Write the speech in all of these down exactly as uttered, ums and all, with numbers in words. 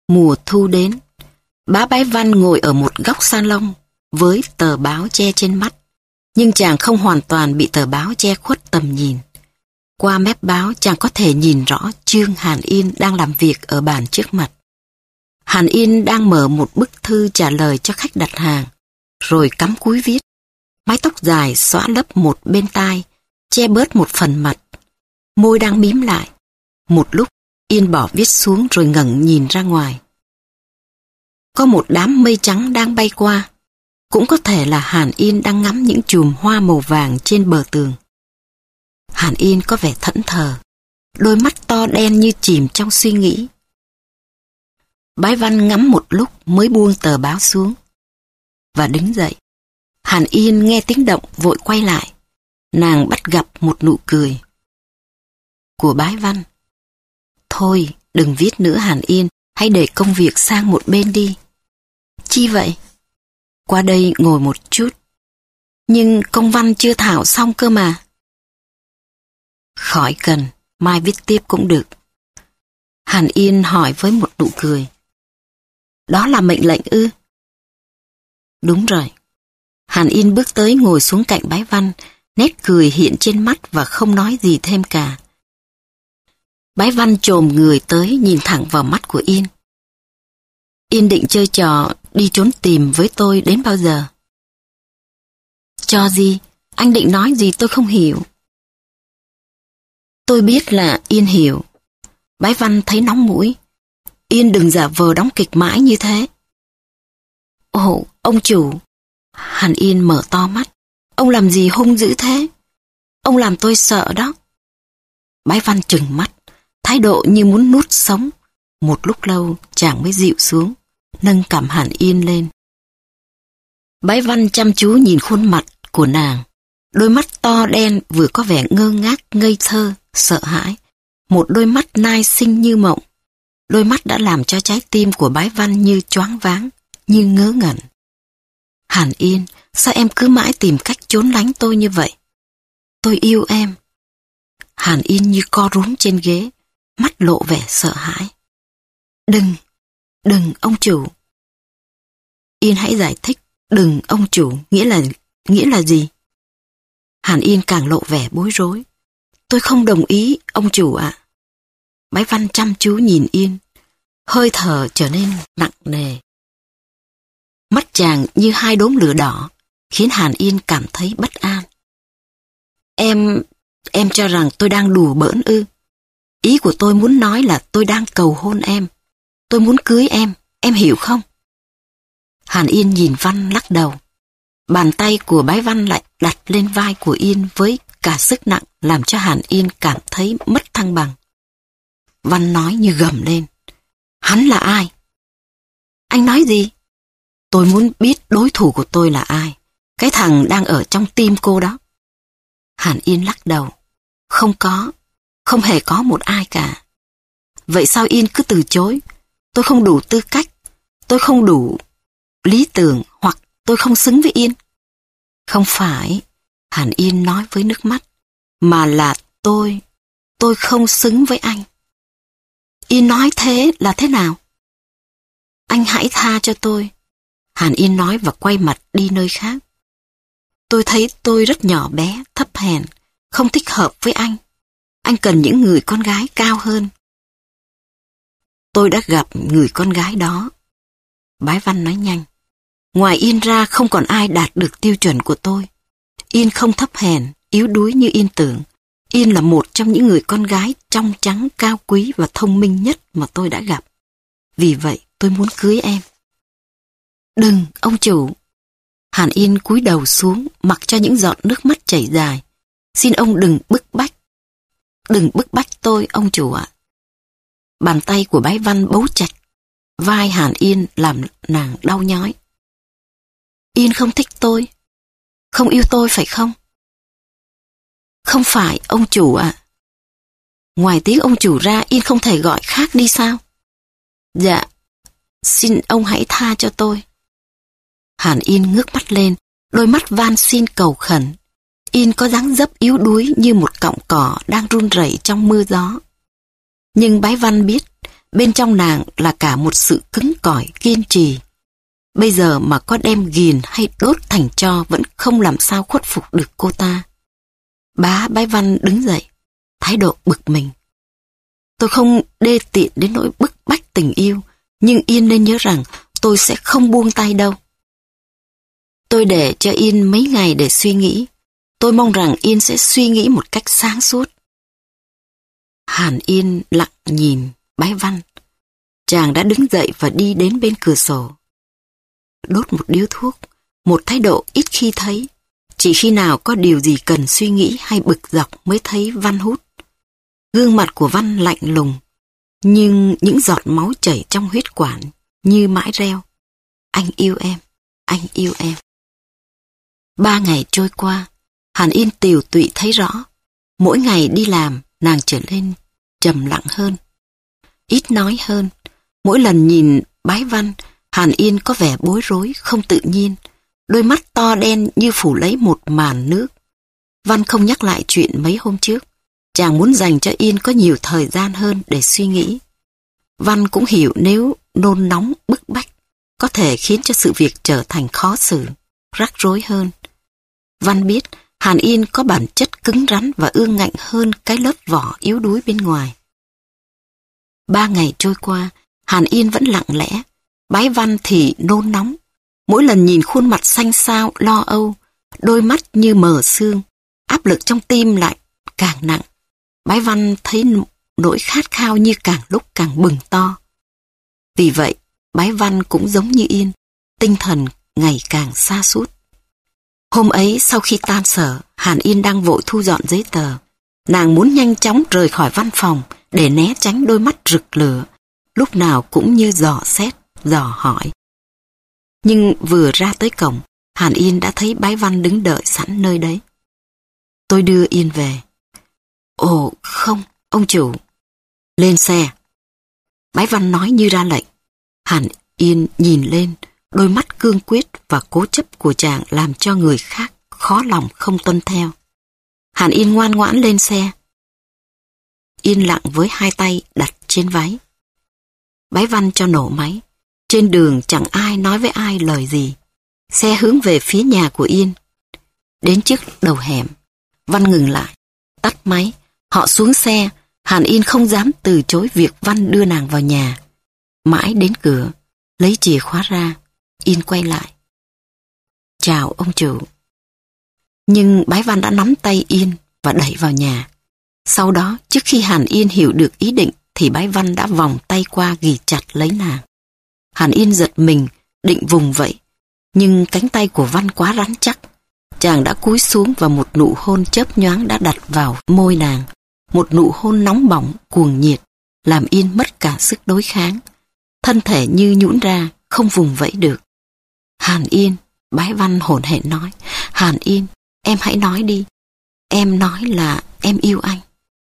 Mùa thu đến, bá Bái Văn ngồi ở một góc salon với tờ báo che trên mắt, nhưng chàng không hoàn toàn bị tờ báo che khuất tầm nhìn. Qua mép báo chàng có thể nhìn rõ Trương Hàn Yên đang làm việc ở bàn trước mặt. Hàn Yên đang mở một bức thư trả lời cho khách đặt hàng, rồi cắm cúi viết. Mái tóc dài xõa lấp một bên tai, che bớt một phần mặt. Môi đang mím lại. Một lúc, Yên bỏ viết xuống rồi ngẩng nhìn ra ngoài. Có một đám mây trắng đang bay qua. Cũng có thể là Hàn Yên đang ngắm những chùm hoa màu vàng trên bờ tường. Hàn Yên có vẻ thẫn thờ, đôi mắt to đen như chìm trong suy nghĩ. Bái Văn ngắm một lúc mới buông tờ báo xuống và đứng dậy. Hàn Yên nghe tiếng động vội quay lại. Nàng bắt gặp một nụ cười của Bái Văn. Thôi, đừng viết nữa Hàn Yên, hãy để công việc sang một bên đi. Chi vậy? Qua đây ngồi một chút. Nhưng công văn chưa thảo xong cơ mà. Khỏi cần, mai viết tiếp cũng được. Hàn Yên hỏi với một nụ cười. Đó là mệnh lệnh ư? Đúng rồi. Hàn Yên bước tới ngồi xuống cạnh Bái Văn, nét cười hiện trên mắt và không nói gì thêm cả. Bái Văn chồm người tới nhìn thẳng vào mắt của Yên. Yên định chơi trò đi trốn tìm với tôi đến bao giờ? Trò gì? Anh định nói gì tôi không hiểu. Tôi biết là Yên hiểu. Bái Văn thấy nóng mũi. Yên đừng giả vờ đóng kịch mãi như thế. Ồ, ông chủ. Hàn Yên mở to mắt. Ông làm gì hung dữ thế? Ông làm tôi sợ đó. Bái Văn trừng mắt, thái độ như muốn nuốt sống. Một lúc lâu chàng mới dịu xuống, nâng cằm Hàn Yên lên. Bái Văn chăm chú nhìn khuôn mặt của nàng. Đôi mắt to đen vừa có vẻ ngơ ngác, ngây thơ, sợ hãi. Một đôi mắt nai xinh như mộng. Đôi mắt đã làm cho trái tim của Bái Văn như choáng váng, như ngớ ngẩn. Hàn Yên, sao em cứ mãi tìm cách trốn lánh tôi như vậy? Tôi yêu em. Hàn Yên như co rúm trên ghế, mắt lộ vẻ sợ hãi. Đừng, đừng ông chủ. Yên hãy giải thích, đừng ông chủ, nghĩa là, nghĩa là gì? Hàn Yên càng lộ vẻ bối rối. Tôi không đồng ý, ông chủ ạ. Bái Văn chăm chú nhìn Yên, hơi thở trở nên nặng nề. Mắt chàng như hai đốm lửa đỏ, khiến Hàn Yên cảm thấy bất an. Em, em cho rằng tôi đang đùa bỡn ư? Ý của tôi muốn nói là tôi đang cầu hôn em. Tôi muốn cưới em, em hiểu không? Hàn Yên nhìn Văn lắc đầu. Bàn tay của Bái Văn lại đặt lên vai của Yên với cả sức nặng làm cho Hàn Yên cảm thấy mất thăng bằng. Văn nói như gầm lên. Hắn là ai? Anh nói gì? Tôi muốn biết đối thủ của tôi là ai. Cái thằng đang ở trong tim cô đó. Hàn Yên lắc đầu. Không có. Không hề có một ai cả. Vậy sao Yên cứ từ chối? Tôi không đủ tư cách. Tôi không đủ lý tưởng hoặc tôi không xứng với Yên. Không phải. Hàn Yên nói với nước mắt. Mà là tôi. Tôi không xứng với anh. Yên nói thế là thế nào? Anh hãy tha cho tôi. Hàn Yên nói và quay mặt đi nơi khác. Tôi thấy tôi rất nhỏ bé, thấp hèn, không thích hợp với anh. Anh cần những người con gái cao hơn. Tôi đã gặp người con gái đó. Bái Văn nói nhanh. Ngoài Yên ra không còn ai đạt được tiêu chuẩn của tôi. Yên không thấp hèn, yếu đuối như Yên tưởng. Yên là một trong những người con gái trong trắng, cao quý và thông minh nhất mà tôi đã gặp. Vì vậy tôi muốn cưới em. Đừng, ông chủ. Hàn Yên cúi đầu xuống, mặc cho những giọt nước mắt chảy dài. Xin ông đừng bức bách. Đừng bức bách tôi, ông chủ ạ. Bàn tay của Bái Văn bấu chặt vai Hàn Yên làm nàng đau nhói. Yên không thích tôi. Không yêu tôi phải không? Không phải, ông chủ ạ. Ngoài tiếng ông chủ ra, Yên không thể gọi khác đi sao? Dạ, xin ông hãy tha cho tôi. Hàn Yên ngước mắt lên, đôi mắt van xin cầu khẩn. Yên có dáng dấp yếu đuối như một cọng cỏ đang run rẩy trong mưa gió. Nhưng Bái Văn biết, bên trong nàng là cả một sự cứng cỏi kiên trì. Bây giờ mà có đem ghiền hay đốt thành tro vẫn không làm sao khuất phục được cô ta. Bá Bái Văn đứng dậy, thái độ bực mình. Tôi không đê tiện đến nỗi bức bách tình yêu, nhưng Yên nên nhớ rằng tôi sẽ không buông tay đâu. Tôi để cho Yên mấy ngày để suy nghĩ. Tôi mong rằng Yên sẽ suy nghĩ một cách sáng suốt. Hàn Yên lặng nhìn Bái Văn. Chàng đã đứng dậy và đi đến bên cửa sổ. Đốt một điếu thuốc, một thái độ ít khi thấy. Chỉ khi nào có điều gì cần suy nghĩ hay bực dọc mới thấy Văn hút. Gương mặt của Văn lạnh lùng, nhưng những giọt máu chảy trong huyết quản như mãi reo. Anh yêu em, anh yêu em. Ba ngày trôi qua, Hàn Yên tiều tụy thấy rõ. Mỗi ngày đi làm, nàng trở nên trầm lặng hơn, ít nói hơn. Mỗi lần nhìn Bái Văn, Hàn Yên có vẻ bối rối, không tự nhiên. Đôi mắt to đen như phủ lấy một màn nước. Văn không nhắc lại chuyện mấy hôm trước. Chàng muốn dành cho Yên có nhiều thời gian hơn để suy nghĩ. Văn cũng hiểu nếu nôn nóng bức bách có thể khiến cho sự việc trở thành khó xử, rắc rối hơn. Văn biết Hàn Yên có bản chất cứng rắn và ương ngạnh hơn cái lớp vỏ yếu đuối bên ngoài. Ba ngày trôi qua, Hàn Yên vẫn lặng lẽ, Bái Văn thì nôn nóng. Mỗi lần nhìn khuôn mặt xanh xao, lo âu, đôi mắt như mờ sương, áp lực trong tim lại càng nặng. Bái Văn thấy nỗi khát khao như càng lúc càng bừng to. Vì vậy, Bái Văn cũng giống như Yên, tinh thần ngày càng sa sút. Hôm ấy sau khi tan sở, Hàn Yên đang vội thu dọn giấy tờ. Nàng muốn nhanh chóng rời khỏi văn phòng để né tránh đôi mắt rực lửa, lúc nào cũng như dò xét, dò hỏi. Nhưng vừa ra tới cổng, Hàn Yên đã thấy Bái Văn đứng đợi sẵn nơi đấy. Tôi đưa Yên về. Ồ không, ông chủ. Lên xe. Bái Văn nói như ra lệnh. Hàn Yên nhìn lên, đôi mắt cương quyết và cố chấp của chàng làm cho người khác khó lòng không tuân theo. Hàn Yên ngoan ngoãn lên xe. Yên lặng với hai tay đặt trên váy. Bái Văn cho nổ máy. Trên đường chẳng ai nói với ai lời gì. Xe hướng về phía nhà của Yên. Đến trước đầu hẻm, Văn ngừng lại, tắt máy. Họ xuống xe. Hàn Yên không dám từ chối việc Văn đưa nàng vào nhà. Mãi đến cửa, lấy chìa khóa ra, Yên quay lại. Chào ông chủ. Nhưng Bái Văn đã nắm tay Yên và đẩy vào nhà. Sau đó, trước khi Hàn Yên hiểu được ý định thì Bái Văn đã vòng tay qua ghì chặt lấy nàng. Hàn Yên giật mình, định vùng vẫy, nhưng cánh tay của Văn quá rắn chắc. Chàng đã cúi xuống và một nụ hôn chớp nhoáng đã đặt vào môi nàng. Một nụ hôn nóng bỏng, cuồng nhiệt, làm Yên mất cả sức đối kháng. Thân thể như nhũn ra, không vùng vẫy được. Hàn Yên, Bái Văn hổn hển nói. Hàn Yên, em hãy nói đi. Em nói là em yêu anh.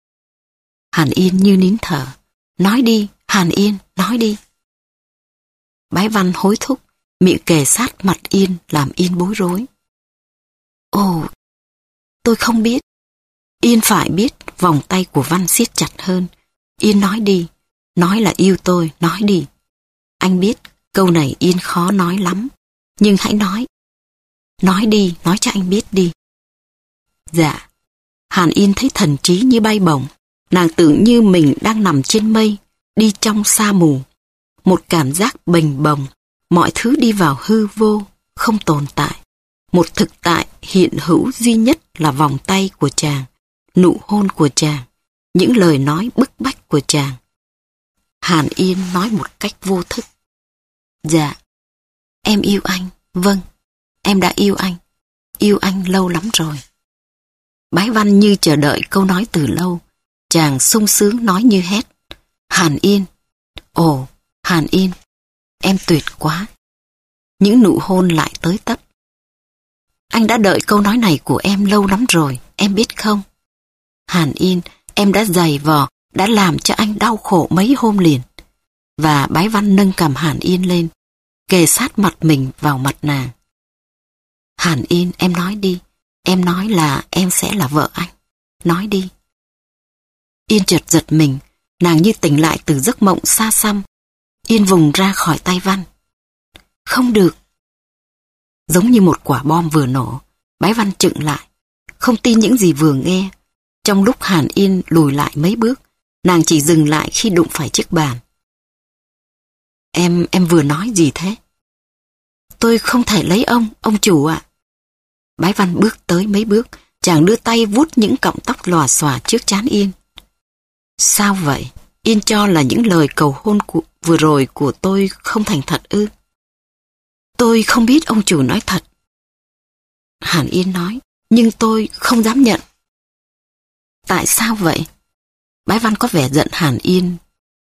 Hàn Yên như nín thở. Nói đi, Hàn Yên, nói đi. Bái Văn hối thúc, miệng kề sát mặt Yên làm Yên bối rối. Ồ, tôi không biết. Yên phải biết. Vòng tay của Văn siết chặt hơn. Yên nói đi, nói là yêu tôi, nói đi. Anh biết câu này Yên khó nói lắm, nhưng hãy nói. Nói đi, nói cho anh biết đi. Dạ. Hàn Yên thấy thần trí như bay bổng. Nàng tưởng như mình đang nằm trên mây, đi trong sa mù. Một cảm giác bềnh bồng, mọi thứ đi vào hư vô, không tồn tại. Một thực tại hiện hữu duy nhất là vòng tay của chàng, nụ hôn của chàng, những lời nói bức bách của chàng. Hàn Yên nói một cách vô thức. Dạ, em yêu anh, vâng, em đã yêu anh, yêu anh lâu lắm rồi. Bái Văn như chờ đợi câu nói từ lâu, chàng sung sướng nói như hét. Hàn Yên, ồ, Hàn Yên, em tuyệt quá. Những nụ hôn lại tới tấp. Anh đã đợi câu nói này của em lâu lắm rồi, em biết không? Hàn Yên, em đã giày vò, đã làm cho anh đau khổ mấy hôm liền. Và Bái Văn nâng cằm Hàn Yên lên, kề sát mặt mình vào mặt nàng. Hàn Yên, em nói đi, em nói là em sẽ là vợ anh. Nói đi. Yên chợt giật mình, Nàng như tỉnh lại từ giấc mộng xa xăm. Yên vùng ra khỏi tay Văn. Không được. Giống như một quả bom vừa nổ, Bái Văn chững lại, không tin những gì vừa nghe. Trong lúc Hàn Yên lùi lại mấy bước, nàng chỉ dừng lại khi đụng phải chiếc bàn. Em, em vừa nói gì thế? Tôi không thể lấy ông, ông chủ ạ. Bái Văn bước tới mấy bước, chàng đưa tay vuốt những cọng tóc lòa xòa trước trán Yên. Sao vậy? Yên cho là những lời cầu hôn của, vừa rồi của tôi không thành thật ư? Tôi không biết ông chủ nói thật. Hàn Yên nói, nhưng tôi không dám nhận. Tại sao vậy? Bái Văn có vẻ giận Hàn Yên.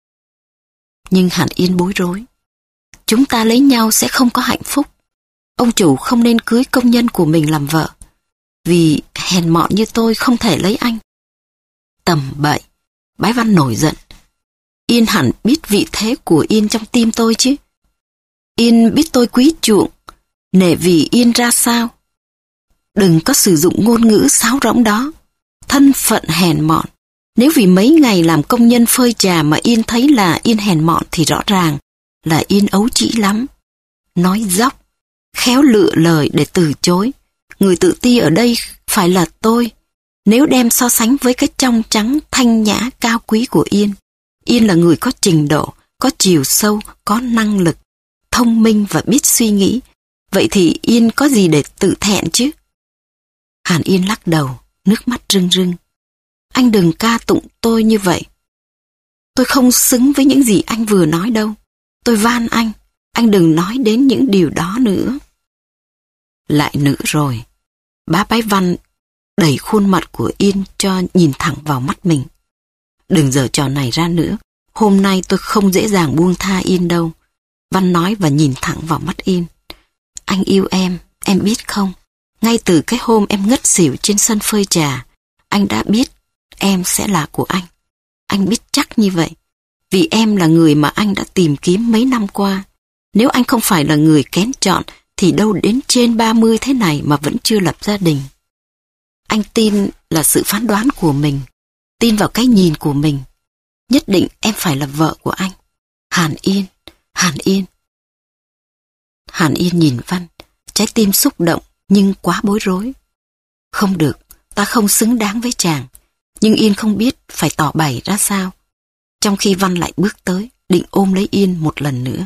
Nhưng Hàn Yên bối rối. Chúng ta lấy nhau sẽ không có hạnh phúc. Ông chủ không nên cưới công nhân của mình làm vợ. Vì hèn mọn như tôi không thể lấy anh. Tầm bậy. Bái Văn nổi giận. Yên hẳn biết vị thế của Yên trong tim tôi chứ. Yên biết tôi quý chuộng, nể vì Yên ra sao. Đừng có sử dụng ngôn ngữ sáo rỗng đó. Thân phận hèn mọn. Nếu vì mấy ngày làm công nhân phơi trà mà Yên thấy là Yên hèn mọn thì rõ ràng là Yên ấu trĩ lắm. Nói dóc, khéo lựa lời để từ chối. Người tự ti ở đây phải là tôi. Nếu đem so sánh với cái trong trắng thanh nhã cao quý của Yên, Yên là người có trình độ, có chiều sâu, có năng lực, thông minh và biết suy nghĩ. Vậy thì Yên có gì để tự thẹn chứ? Hàn Yên lắc đầu, nước mắt rưng rưng. Anh đừng ca tụng tôi như vậy. Tôi không xứng với những gì anh vừa nói đâu. Tôi van anh, anh đừng nói đến những điều đó nữa. Lại nữa rồi. Bá Bái Văn đẩy khuôn mặt của Yên cho nhìn thẳng vào mắt mình. Đừng giở trò này ra nữa. Hôm nay tôi không dễ dàng buông tha Yên đâu. Văn nói và nhìn thẳng vào mắt Yên. Anh yêu em, em biết không? Ngay từ cái hôm em ngất xỉu trên sân phơi trà, anh đã biết em sẽ là của anh. Anh biết chắc như vậy. Vì em là người mà anh đã tìm kiếm mấy năm qua. Nếu anh không phải là người kén chọn thì đâu đến trên ba mươi thế này mà vẫn chưa lập gia đình. Anh tin là sự phán đoán của mình, tin vào cái nhìn của mình. Nhất định em phải là vợ của anh. Hàn Yên, Hàn Yên. Hàn Yên nhìn Văn, trái tim xúc động nhưng quá bối rối. Không được, ta không xứng đáng với chàng. Nhưng Yên không biết phải tỏ bày ra sao. Trong khi Văn lại bước tới, định ôm lấy Yên một lần nữa.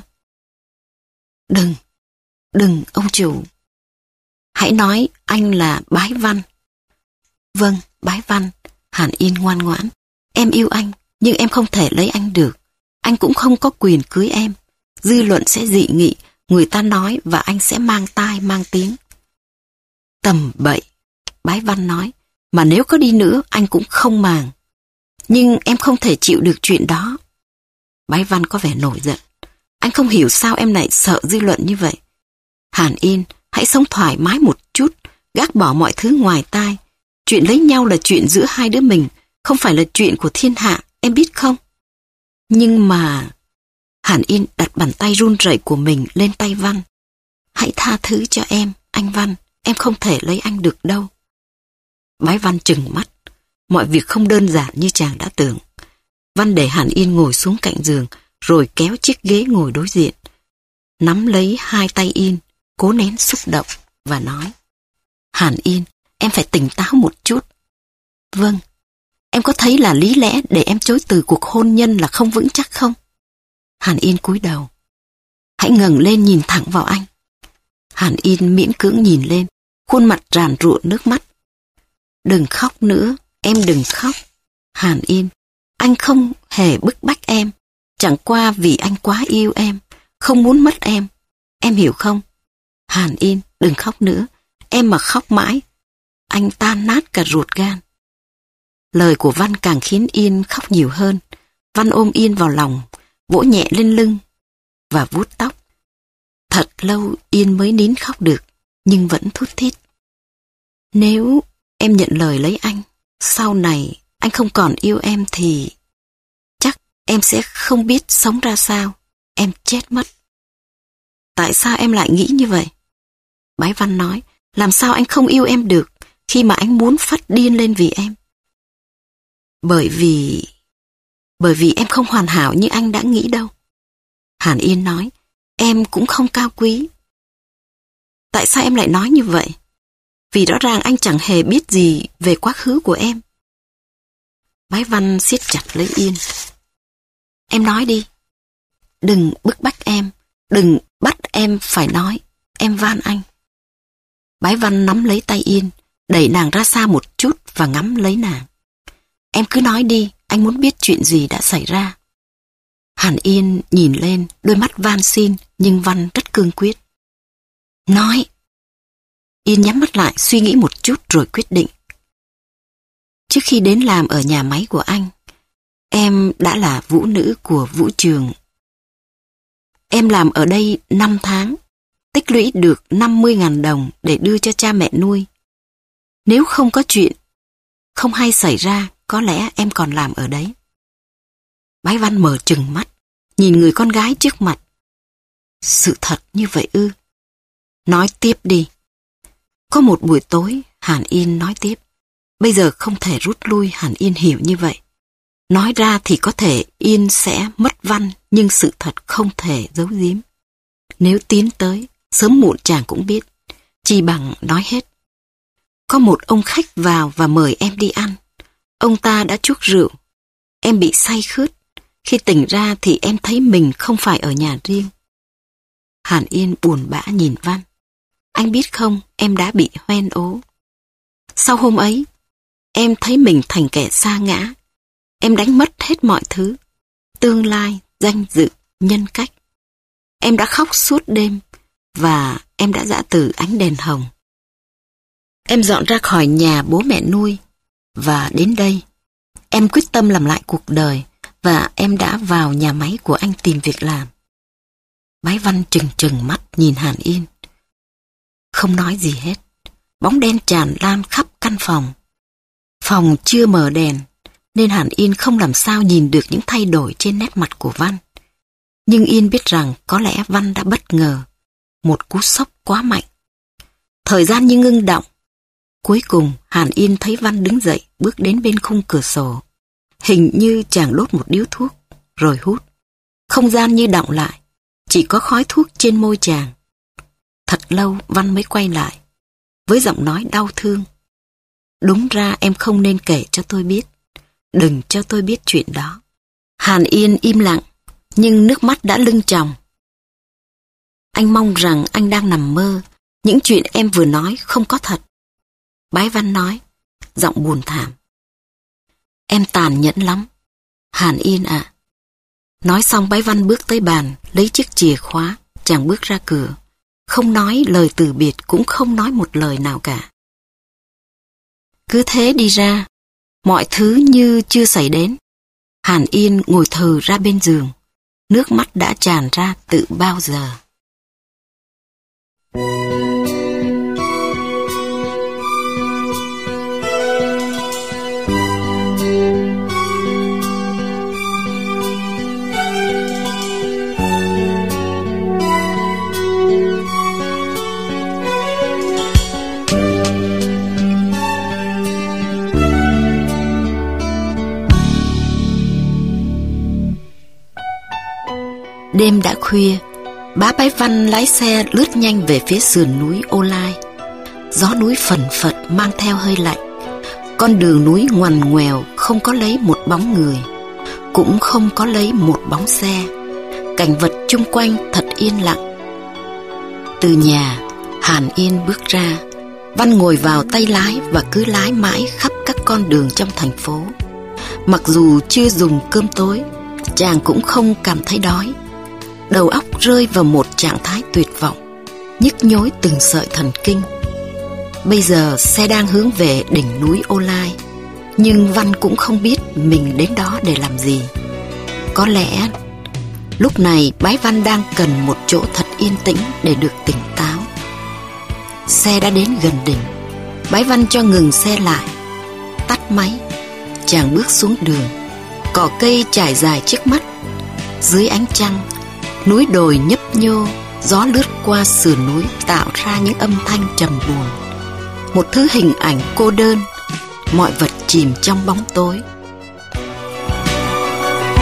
Đừng, đừng ông chủ. Hãy nói anh là Bái Văn. Vâng, Bái Văn. Hàn Yên ngoan ngoãn. Em yêu anh, nhưng em không thể lấy anh được. Anh cũng không có quyền cưới em. Dư luận sẽ dị nghị, người ta nói và anh sẽ mang tai mang tiếng. Tầm bậy, Bái Văn nói. Mà nếu có đi nữa anh cũng không màng. Nhưng em không thể chịu được chuyện đó. Bái Văn có vẻ nổi giận. Anh không hiểu sao em lại sợ dư luận như vậy. Hàn Yên, hãy sống thoải mái một chút, gác bỏ mọi thứ ngoài tai. Chuyện lấy nhau là chuyện giữa hai đứa mình, không phải là chuyện của thiên hạ, em biết không? Nhưng mà... Hàn Yên đặt bàn tay run rẩy của mình lên tay Văn. Hãy tha thứ cho em, anh Văn, em không thể lấy anh được đâu. Bái Văn trừng mắt. Mọi việc không đơn giản như chàng đã tưởng. Văn để Hàn Yên ngồi xuống cạnh giường, rồi kéo chiếc ghế ngồi đối diện. Nắm lấy hai tay Yên, cố nén xúc động, và nói. Hàn Yên, em phải tỉnh táo một chút. Vâng, em có thấy là lý lẽ để em chối từ cuộc hôn nhân là không vững chắc không? Hàn Yên cúi đầu. Hãy ngẩng lên nhìn thẳng vào anh. Hàn Yên miễn cưỡng nhìn lên, khuôn mặt ràn rụa nước mắt. Đừng khóc nữa, em đừng khóc. Hàn Yên, anh không hề bức bách em. Chẳng qua vì anh quá yêu em, không muốn mất em. Em hiểu không? Hàn Yên, đừng khóc nữa. Em mà khóc mãi, anh tan nát cả ruột gan. Lời của Văn càng khiến Yên khóc nhiều hơn. Văn ôm Yên vào lòng, vỗ nhẹ lên lưng và vuốt tóc. Thật lâu Yên mới nín khóc được, nhưng vẫn thút thít. Nếu em nhận lời lấy anh, sau này anh không còn yêu em thì chắc em sẽ không biết sống ra sao. Em chết mất. Tại sao em lại nghĩ như vậy? Bái Văn nói, làm sao anh không yêu em được khi mà anh muốn phát điên lên vì em? Bởi vì... Bởi vì em không hoàn hảo như anh đã nghĩ đâu. Hàn Yên nói, em cũng không cao quý. Tại sao em lại nói như vậy? Vì rõ ràng anh chẳng hề biết gì về quá khứ của em. Bái Văn siết chặt lấy Yên. Em nói đi. Đừng bức bách em. Đừng bắt em phải nói. Em van anh. Bái Văn nắm lấy tay Yên, đẩy nàng ra xa một chút và ngắm lấy nàng. Em cứ nói đi, anh muốn biết chuyện gì đã xảy ra. Hàn Yên nhìn lên, đôi mắt van xin, nhưng Văn rất cương quyết. Nói. Yên nhắm mắt lại, suy nghĩ một chút rồi quyết định. Trước khi đến làm ở nhà máy của anh, em đã là vũ nữ của vũ trường. Em làm ở đây năm tháng, tích lũy được năm mươi nghìn đồng để đưa cho cha mẹ nuôi. Nếu không có chuyện không hay xảy ra, có lẽ em còn làm ở đấy. Bái Văn mở trừng mắt, nhìn người con gái trước mặt. Sự thật như vậy ư? Nói tiếp đi. Có một buổi tối, Hàn Yên nói tiếp. Bây giờ không thể rút lui, Hàn Yên hiểu như vậy. Nói ra thì có thể Yên sẽ mất Văn, nhưng sự thật không thể giấu giếm. Nếu tiến tới, sớm muộn chàng cũng biết, chỉ bằng nói hết. Có một ông khách vào và mời em đi ăn. Ông ta đã chuốc rượu. Em bị say khướt. Khi tỉnh ra thì em thấy mình không phải ở nhà riêng. Hàn Yên buồn bã nhìn Văn. Anh biết không, em đã bị hoen ố. Sau hôm ấy, em thấy mình thành kẻ sa ngã. Em đánh mất hết mọi thứ. Tương lai, danh dự, nhân cách. Em đã khóc suốt đêm và em đã giã từ ánh đèn hồng. Em dọn ra khỏi nhà bố mẹ nuôi và đến đây. Em quyết tâm làm lại cuộc đời và em đã vào nhà máy của anh tìm việc làm. Bái Văn trừng trừng mắt nhìn Hàn Yên. Không nói gì hết. Bóng đen tràn lan khắp căn phòng. Phòng chưa mở đèn nên Hàn Yên không làm sao nhìn được những thay đổi trên nét mặt của Văn. Nhưng Yên biết rằng có lẽ Văn đã bất ngờ. Một cú sốc quá mạnh. Thời gian như ngưng động. Cuối cùng Hàn Yên thấy Văn đứng dậy bước đến bên khung cửa sổ. Hình như chàng đốt một điếu thuốc rồi hút. Không gian như đọng lại. Chỉ có khói thuốc trên môi chàng. Thật lâu Văn mới quay lại. Với giọng nói đau thương. Đúng ra em không nên kể cho tôi biết. Đừng cho tôi biết chuyện đó. Hàn Yên im lặng. Nhưng nước mắt đã lưng tròng. Anh mong rằng anh đang nằm mơ. Những chuyện em vừa nói không có thật. Bái Văn nói, giọng buồn thảm. Em tàn nhẫn lắm. Hàn Yên ạ. À. Nói xong Bái Văn bước tới bàn, lấy chiếc chìa khóa, chàng bước ra cửa. Không nói lời từ biệt, cũng không nói một lời nào cả. Cứ thế đi ra, mọi thứ như chưa xảy đến. Hàn Yên ngồi thừ ra bên giường. Nước mắt đã tràn ra từ bao giờ. Đêm đã khuya, bá Bái Văn lái xe lướt nhanh về phía sườn núi Ô Lai. Gió núi phần phật mang theo hơi lạnh. Con đường núi ngoằn ngoèo không có lấy một bóng người, cũng không có lấy một bóng xe. Cảnh vật chung quanh thật yên lặng. Từ nhà, Hàn Yên bước ra. Văn ngồi vào tay lái và cứ lái mãi khắp các con đường trong thành phố. Mặc dù chưa dùng cơm tối, chàng cũng không cảm thấy đói. Đầu óc rơi vào một trạng thái tuyệt vọng, nhức nhối từng sợi thần kinh. Bây giờ xe đang hướng về đỉnh núi Ô Lai, nhưng Văn cũng không biết mình đến đó để làm gì. Có lẽ lúc này Bái Văn đang cần một chỗ thật yên tĩnh để được tỉnh táo. Xe đã đến gần đỉnh. Bái Văn cho ngừng xe lại, tắt máy. Chàng bước xuống đường. Cỏ cây trải dài trước mắt. Dưới ánh trăng, núi đồi nhấp nhô, gió lướt qua sườn núi tạo ra những âm thanh trầm buồn. Một thứ hình ảnh cô đơn, mọi vật chìm trong bóng tối.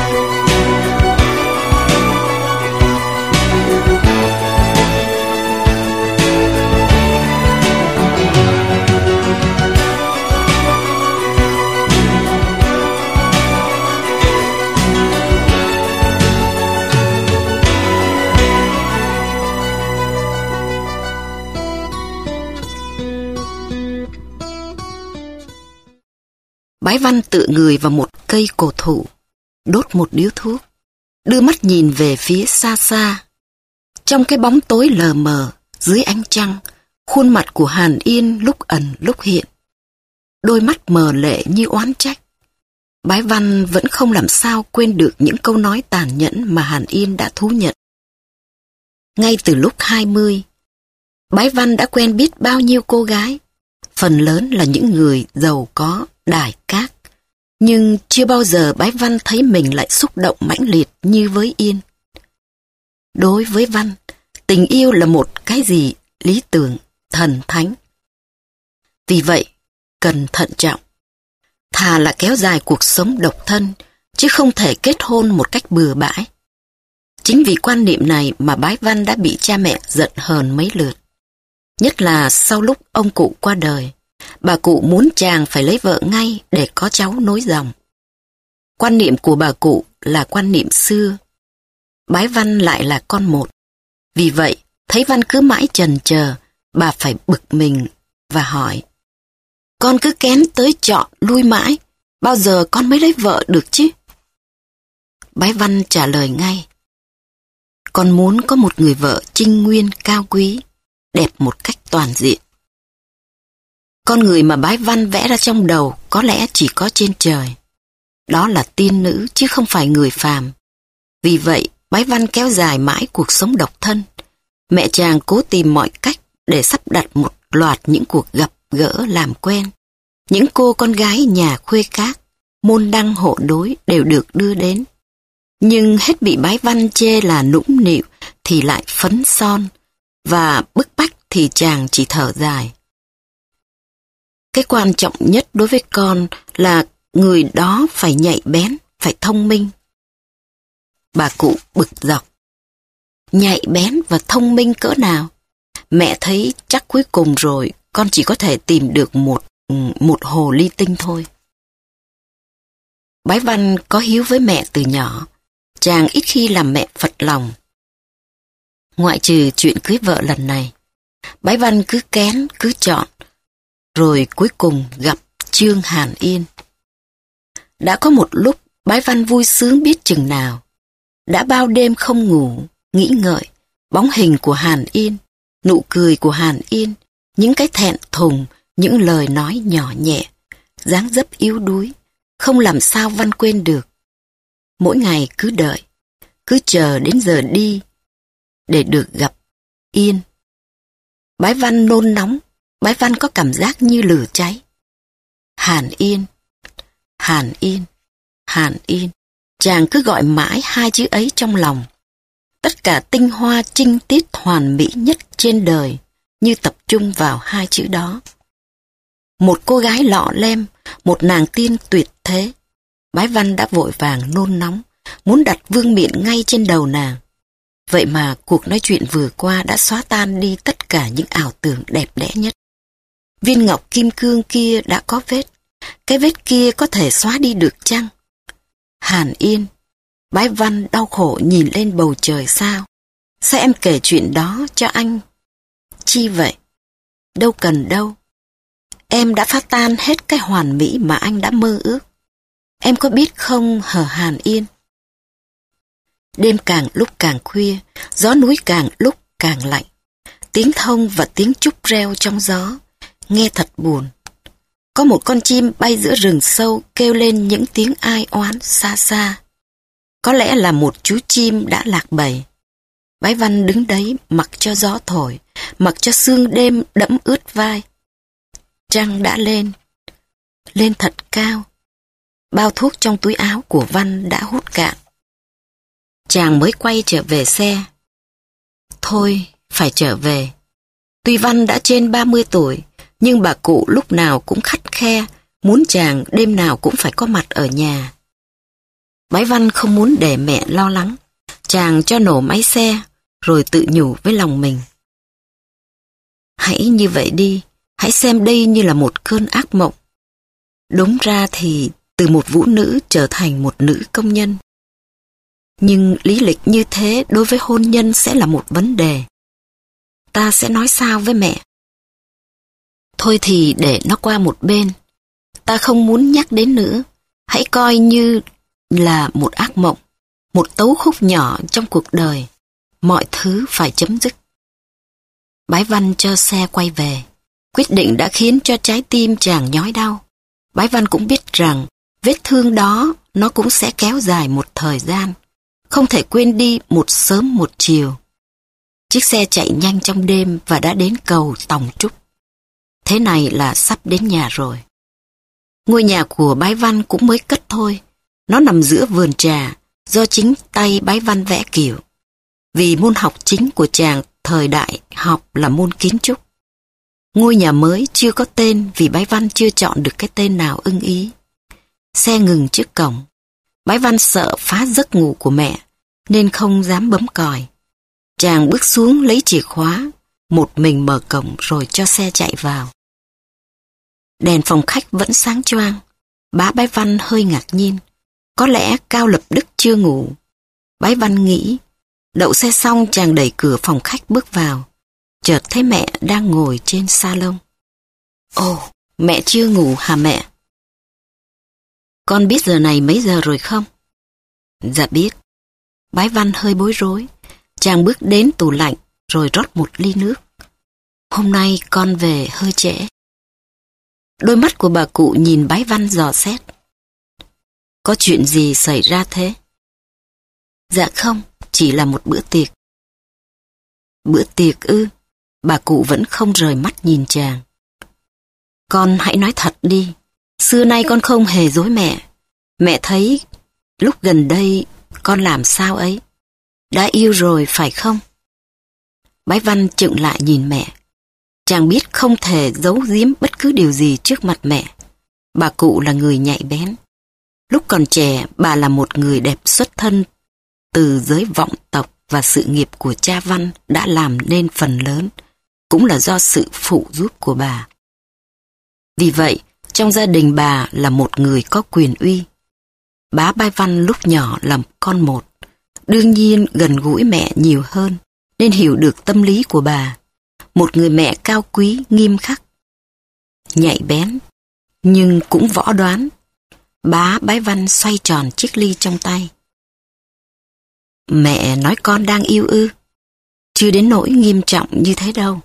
Bái Văn tựa người vào một cây cổ thụ, đốt một điếu thuốc, đưa mắt nhìn về phía xa xa. Trong cái bóng tối lờ mờ, dưới ánh trăng, khuôn mặt của Hàn Yên lúc ẩn lúc hiện. Đôi mắt mờ lệ như oán trách. Bái Văn vẫn không làm sao quên được những câu nói tàn nhẫn mà Hàn Yên đã thú nhận. Ngay từ lúc hai mươi, Bái Văn đã quen biết bao nhiêu cô gái, phần lớn là những người giàu có, đài cát. Nhưng chưa bao giờ Bái Văn thấy mình lại xúc động mãnh liệt như với Yên. Đối với Văn, tình yêu là một cái gì lý tưởng, thần thánh. Vì vậy, cần thận trọng. Thà là kéo dài cuộc sống độc thân, chứ không thể kết hôn một cách bừa bãi. Chính vì quan niệm này mà Bái Văn đã bị cha mẹ giận hờn mấy lượt. Nhất là sau lúc ông cụ qua đời, bà cụ muốn chàng phải lấy vợ ngay để có cháu nối dòng. Quan niệm của bà cụ là quan niệm xưa. Bái Văn lại là con một. Vì vậy, thấy Văn cứ mãi chần chờ, bà phải bực mình và hỏi: con cứ kén tới chọn lui mãi, bao giờ con mới lấy vợ được chứ? Bái Văn trả lời ngay: con muốn có một người vợ trinh nguyên cao quý, đẹp một cách toàn diện. Con người mà Bái Văn vẽ ra trong đầu có lẽ chỉ có trên trời. Đó là tiên nữ chứ không phải người phàm. Vì vậy, Bái Văn kéo dài mãi cuộc sống độc thân. Mẹ chàng cố tìm mọi cách để sắp đặt một loạt những cuộc gặp gỡ làm quen. Những cô con gái nhà khuê các, môn đăng hộ đối đều được đưa đến. Nhưng hết bị Bái Văn chê là nũng nịu thì lại phấn son, và bức bách thì chàng chỉ thở dài. Cái quan trọng nhất đối với con là người đó phải nhạy bén, phải thông minh. Bà cụ bực dọc: nhạy bén và thông minh cỡ nào? Mẹ thấy chắc cuối cùng rồi con chỉ có thể tìm được một, một hồ ly tinh thôi. Bái Văn có hiếu với mẹ từ nhỏ. Chàng ít khi làm mẹ phật lòng. Ngoại trừ chuyện cưới vợ lần này, Bái Văn cứ kén, cứ chọn, rồi cuối cùng gặp Trương Hàn Yên. Đã có một lúc Bái Văn vui sướng biết chừng nào. Đã bao đêm không ngủ, nghĩ ngợi, bóng hình của Hàn Yên, nụ cười của Hàn Yên, những cái thẹn thùng, những lời nói nhỏ nhẹ, dáng dấp yếu đuối, không làm sao Văn quên được. Mỗi ngày cứ đợi, cứ chờ đến giờ đi, để được gặp Yên. Bái Văn nôn nóng, Bái Văn có cảm giác như lửa cháy. Hàn Yên, Hàn Yên, Hàn Yên. Chàng cứ gọi mãi hai chữ ấy trong lòng. Tất cả tinh hoa trinh tiết hoàn mỹ nhất trên đời như tập trung vào hai chữ đó. Một cô gái lọ lem, một nàng tiên tuyệt thế. Bái Văn đã vội vàng nôn nóng, muốn đặt vương miện ngay trên đầu nàng. Vậy mà cuộc nói chuyện vừa qua đã xóa tan đi tất cả những ảo tưởng đẹp đẽ nhất. Viên ngọc kim cương kia đã có vết. Cái vết kia có thể xóa đi được chăng? Hàn Yên. Bái Văn đau khổ nhìn lên bầu trời sao. Sao em kể chuyện đó cho anh? Chi vậy? Đâu cần đâu. Em đã phá tan hết cái hoàn mỹ mà anh đã mơ ước. Em có biết không hờ Hàn Yên? Đêm càng lúc càng khuya, gió núi càng lúc càng lạnh. Tiếng thông và tiếng trúc reo trong gió, nghe thật buồn. Có một con chim bay giữa rừng sâu kêu lên những tiếng ai oán xa xa. Có lẽ là một chú chim đã lạc bầy. Bái Văn đứng đấy mặc cho gió thổi, mặc cho sương đêm đẫm ướt vai. Trăng đã lên, lên thật cao. Bao thuốc trong túi áo của Văn đã hút cạn. Chàng mới quay trở về xe. Thôi, phải trở về. Tuy Văn đã trên ba mươi tuổi, nhưng bà cụ lúc nào cũng khắt khe, muốn chàng đêm nào cũng phải có mặt ở nhà. Bái Văn không muốn để mẹ lo lắng. Chàng cho nổ máy xe, rồi tự nhủ với lòng mình. Hãy như vậy đi, hãy xem đây như là một cơn ác mộng. Đúng ra thì từ một vũ nữ trở thành một nữ công nhân. Nhưng lý lịch như thế đối với hôn nhân sẽ là một vấn đề. Ta sẽ nói sao với mẹ? Thôi thì để nó qua một bên. ta không muốn nhắc đến nữa. Hãy coi như là một ác mộng, một tấu khúc nhỏ trong cuộc đời. Mọi thứ phải chấm dứt. Bái Văn cho xe quay về. Quyết định đã khiến cho trái tim chàng nhói đau. Bái Văn cũng biết rằng vết thương đó nó cũng sẽ kéo dài một thời gian, không thể quên đi một sớm một chiều. Chiếc xe chạy nhanh trong đêm và đã đến cầu Tòng Trúc. Thế này là sắp đến nhà rồi. Ngôi nhà của Bái Văn cũng mới cất thôi. Nó nằm giữa vườn trà, do chính tay Bái Văn vẽ kiểu. Vì môn học chính của chàng thời đại học là môn kiến trúc. Ngôi nhà mới chưa có tên vì Bái Văn chưa chọn được cái tên nào ưng ý. Xe ngừng trước cổng. Bái Văn sợ phá giấc ngủ của mẹ, nên không dám bấm còi. Chàng bước xuống lấy chìa khóa, một mình mở cổng rồi cho xe chạy vào. Đèn phòng khách vẫn sáng choang. Bá Bái Văn hơi ngạc nhiên. Có lẽ Cao Lập Đức chưa ngủ. Bái Văn nghĩ. Đậu xe xong chàng đẩy cửa phòng khách bước vào. Chợt thấy mẹ đang ngồi trên salon. Ồ, mẹ chưa ngủ hả mẹ? Con biết giờ này mấy giờ rồi không? Dạ biết. Bái Văn hơi bối rối. Chàng bước đến tủ lạnh rồi rót một ly nước. Hôm nay con về hơi trễ. Đôi mắt của bà cụ nhìn Bái Văn dò xét. Có chuyện gì xảy ra thế? Dạ không, chỉ là một bữa tiệc. Bữa tiệc ư? Bà cụ vẫn không rời mắt nhìn chàng. Con hãy nói thật đi. Xưa nay con không hề dối mẹ. Mẹ thấy lúc gần đây con làm sao ấy? Đã yêu rồi phải không? Bái Văn chững lại nhìn mẹ. Chàng biết không thể giấu giếm bất cứ điều gì trước mặt mẹ. Bà cụ là người nhạy bén. Lúc còn trẻ, bà là một người đẹp xuất thân từ giới vọng tộc và sự nghiệp của cha Văn đã làm nên phần lớn, cũng là do sự phụ giúp của bà. Vì vậy, trong gia đình bà là một người có quyền uy. Bá Bái Văn lúc nhỏ là con một, đương nhiên gần gũi mẹ nhiều hơn, nên hiểu được tâm lý của bà. Một người mẹ cao quý, nghiêm khắc, nhạy bén, nhưng cũng võ đoán. Bá Bái Văn xoay tròn chiếc ly trong tay. Mẹ nói con đang yêu ư? Chưa đến nỗi nghiêm trọng như thế đâu.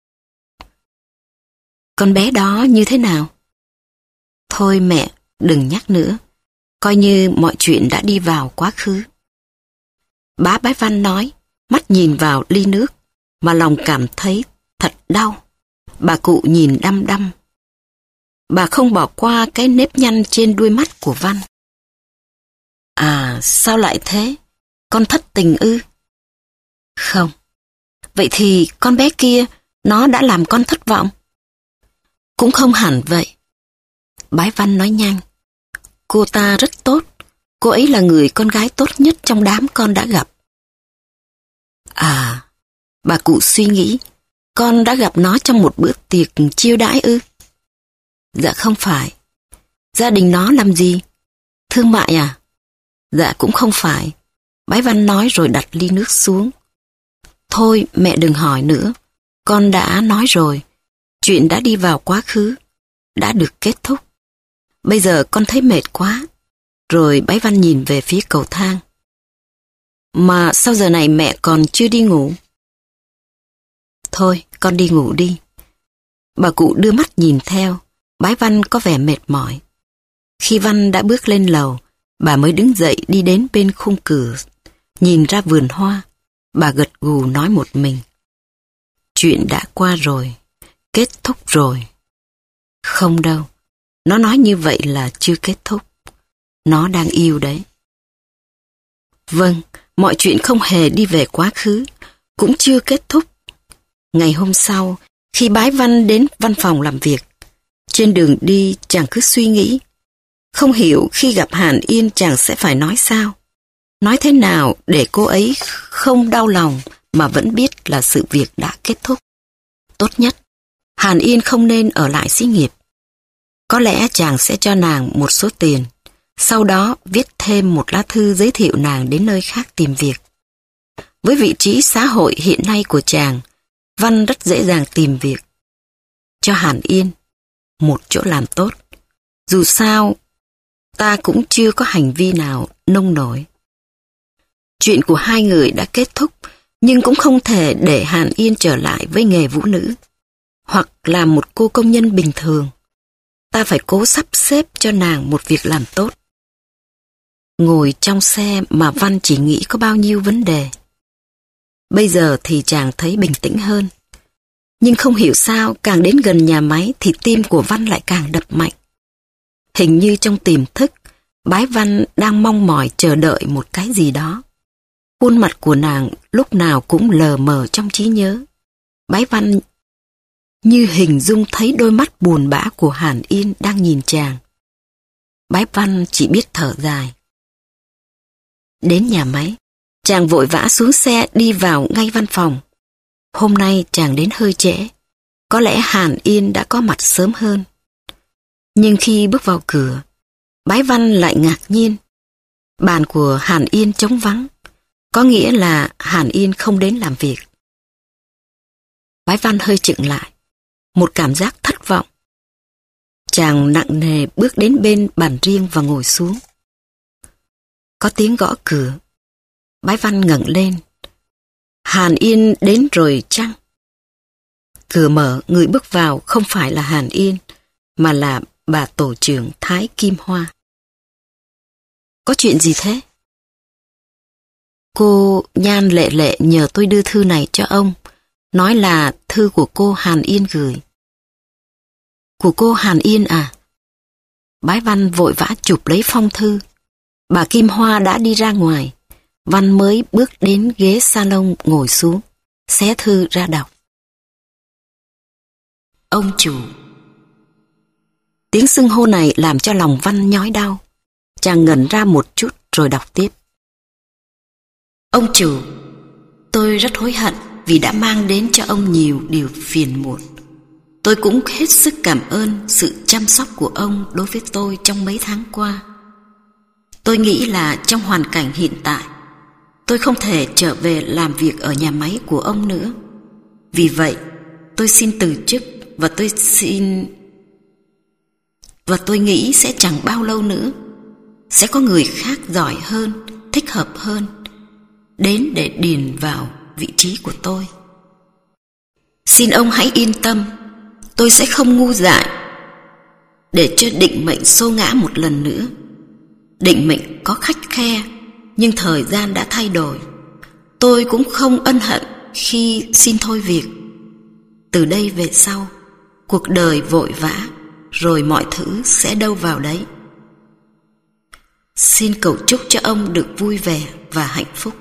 Con bé đó như thế nào? Thôi mẹ, đừng nhắc nữa. Coi như mọi chuyện đã đi vào quá khứ. Bá Bái Văn nói, mắt nhìn vào ly nước, mà lòng cảm thấy thật đau. Bà cụ nhìn đăm đăm. Bà không bỏ qua cái nếp nhăn trên đuôi mắt của Văn. À, sao lại thế? Con thất tình ư? Không. Vậy thì con bé kia, nó đã làm con thất vọng? Cũng không hẳn vậy. Bái Văn nói nhanh. Cô ta rất tốt. Cô ấy là người con gái tốt nhất trong đám con đã gặp. À, bà cụ suy nghĩ. Con đã gặp nó trong một bữa tiệc chiêu đãi ư? Dạ không phải. Gia đình nó làm gì? Thương mại à? Dạ cũng không phải. Bái Văn nói rồi đặt ly nước xuống. Thôi mẹ đừng hỏi nữa. Con đã nói rồi. Chuyện đã đi vào quá khứ. Đã được kết thúc. Bây giờ con thấy mệt quá. Rồi Bái Văn nhìn về phía cầu thang. Mà sao giờ này mẹ còn chưa đi ngủ? Thôi con đi ngủ đi. Bà cụ đưa mắt nhìn theo. Bái Văn có vẻ mệt mỏi. Khi Văn đã bước lên lầu, bà mới đứng dậy đi đến bên khung cửa, nhìn ra vườn hoa. Bà gật gù nói một mình. Chuyện đã qua rồi, kết thúc rồi. Không đâu, nó nói như vậy là chưa kết thúc. Nó đang yêu đấy. Vâng, mọi chuyện không hề đi về quá khứ, cũng chưa kết thúc. Ngày hôm sau, khi Bái Văn đến văn phòng làm việc, trên đường đi chàng cứ suy nghĩ. Không hiểu khi gặp Hàn Yên chàng sẽ phải nói sao. Nói thế nào để cô ấy không đau lòng mà vẫn biết là sự việc đã kết thúc. Tốt nhất, Hàn Yên không nên ở lại xí nghiệp. Có lẽ chàng sẽ cho nàng một số tiền, sau đó viết thêm một lá thư giới thiệu nàng đến nơi khác tìm việc. Với vị trí xã hội hiện nay của chàng, Văn rất dễ dàng tìm việc. Cho Hàn Yên một chỗ làm tốt, Dù sao, ta cũng chưa có hành vi nào nông nổi. Chuyện của hai người đã kết thúc, nhưng cũng không thể để Hàn Yên trở lại với nghề vũ nữ, hoặc làm một cô công nhân bình thường. Ta phải cố sắp xếp cho nàng một việc làm tốt. Ngồi trong xe mà Văn chỉ nghĩ có bao nhiêu vấn đề. Bây giờ thì chàng thấy bình tĩnh hơn. Nhưng không hiểu sao càng đến gần nhà máy thì tim của Văn lại càng đập mạnh. Hình như trong tiềm thức, Bái Văn đang mong mỏi chờ đợi một cái gì đó. Khuôn mặt của nàng lúc nào cũng lờ mờ trong trí nhớ. Bái Văn như hình dung thấy đôi mắt buồn bã của Hàn Yên đang nhìn chàng. Bái Văn chỉ biết thở dài. Đến nhà máy, chàng vội vã xuống xe đi vào ngay văn phòng. Hôm nay chàng đến hơi trễ. Có lẽ Hàn Yên đã có mặt sớm hơn. Nhưng khi bước vào cửa, Bái Văn lại ngạc nhiên. Bàn của Hàn Yên trống vắng, có nghĩa là Hàn Yên không đến làm việc. Bái Văn hơi chững lại, một cảm giác thất vọng. Chàng nặng nề bước đến bên bàn riêng và ngồi xuống. Có tiếng gõ cửa. Bái Văn ngẩng lên. Hàn Yên đến rồi chăng? Cửa mở, người bước vào không phải là Hàn Yên, mà là bà tổ trưởng Thái Kim Hoa. Có chuyện gì thế? Cô Nhan Lệ Lệ nhờ tôi đưa thư này cho ông, nói là thư của cô Hàn Yên gửi. Của cô Hàn Yên à? Bái Văn vội vã chụp lấy phong thư. Bà Kim Hoa đã đi ra ngoài. Văn mới bước đến ghế salon ngồi xuống, xé thư ra đọc. Ông chủ. Tiếng xưng hô này làm cho lòng Văn nhói đau. Chàng ngẩn ra một chút rồi đọc tiếp. Ông chủ, tôi rất hối hận vì đã mang đến cho ông nhiều điều phiền muộn. Tôi cũng hết sức cảm ơn sự chăm sóc của ông đối với tôi trong mấy tháng qua. Tôi nghĩ là trong hoàn cảnh hiện tại, tôi không thể trở về làm việc ở nhà máy của ông nữa. Vì vậy, tôi xin từ chức và tôi xin... Và tôi nghĩ sẽ chẳng bao lâu nữa, sẽ có người khác giỏi hơn, thích hợp hơn, đến để điền vào vị trí của tôi. Xin ông hãy yên tâm, tôi sẽ không ngu dại để cho định mệnh xô ngã một lần nữa. Định mệnh có khắt khe, nhưng thời gian đã thay đổi. Tôi cũng không ân hận khi xin thôi việc. Từ đây về sau, cuộc đời vội vã, rồi mọi thứ sẽ đâu vào đấy. Xin cầu chúc cho ông được vui vẻ và hạnh phúc.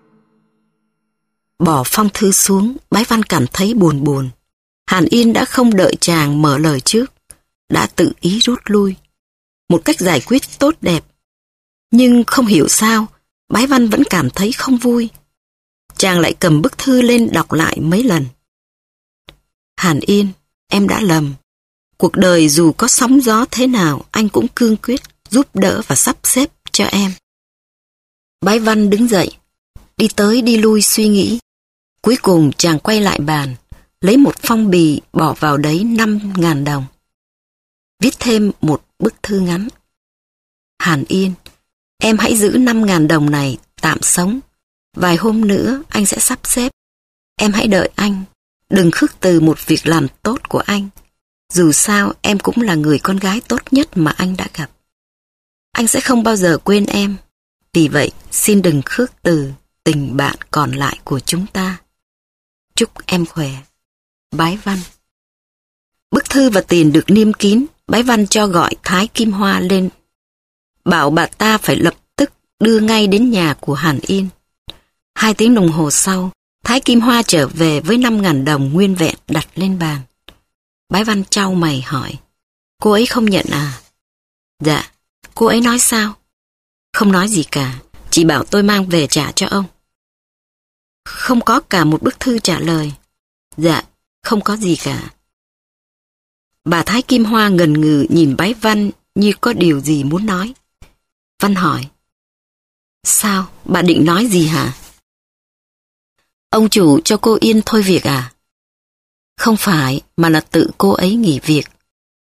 Bỏ phong thư xuống, Bái Văn cảm thấy buồn buồn. Hàn Yên đã không đợi chàng mở lời trước, đã tự ý rút lui. Một cách giải quyết tốt đẹp. Nhưng không hiểu sao, Bái Văn vẫn cảm thấy không vui. Chàng lại cầm bức thư lên đọc lại mấy lần. Hàn Yên, em đã lầm. Cuộc đời dù có sóng gió thế nào, anh cũng cương quyết giúp đỡ và sắp xếp cho em. Bái Văn đứng dậy, đi tới đi lui suy nghĩ. Cuối cùng chàng quay lại bàn, lấy một phong bì bỏ vào đấy năm ngàn đồng. Viết thêm một bức thư ngắn. Hàn Yên, em hãy giữ năm ngàn đồng này tạm sống. Vài hôm nữa anh sẽ sắp xếp. Em hãy đợi anh. Đừng khước từ một việc làm tốt của anh. Dù sao em cũng là người con gái tốt nhất mà anh đã gặp. Anh sẽ không bao giờ quên em. Vì vậy xin đừng khước từ tình bạn còn lại của chúng ta. Chúc em khỏe. Bái Văn. Bức thư và tiền được niêm kín. Bái Văn cho gọi Thái Kim Hoa lên, bảo bà ta phải lập tức đưa ngay đến nhà của Hàn Yên. Hai tiếng đồng hồ sau, Thái Kim Hoa trở về với năm ngàn đồng nguyên vẹn đặt lên bàn. Bái Văn chau mày hỏi, cô ấy không nhận à? Dạ, cô ấy nói sao? Không nói gì cả, chỉ bảo tôi mang về trả cho ông. Không có cả một bức thư trả lời. Dạ, không có gì cả. Bà Thái Kim Hoa ngần ngừ nhìn Bái Văn như có điều gì muốn nói. Văn hỏi, sao, bà định nói gì hả? Ông chủ cho cô Yên thôi việc à? Không phải, mà là tự cô ấy nghỉ việc.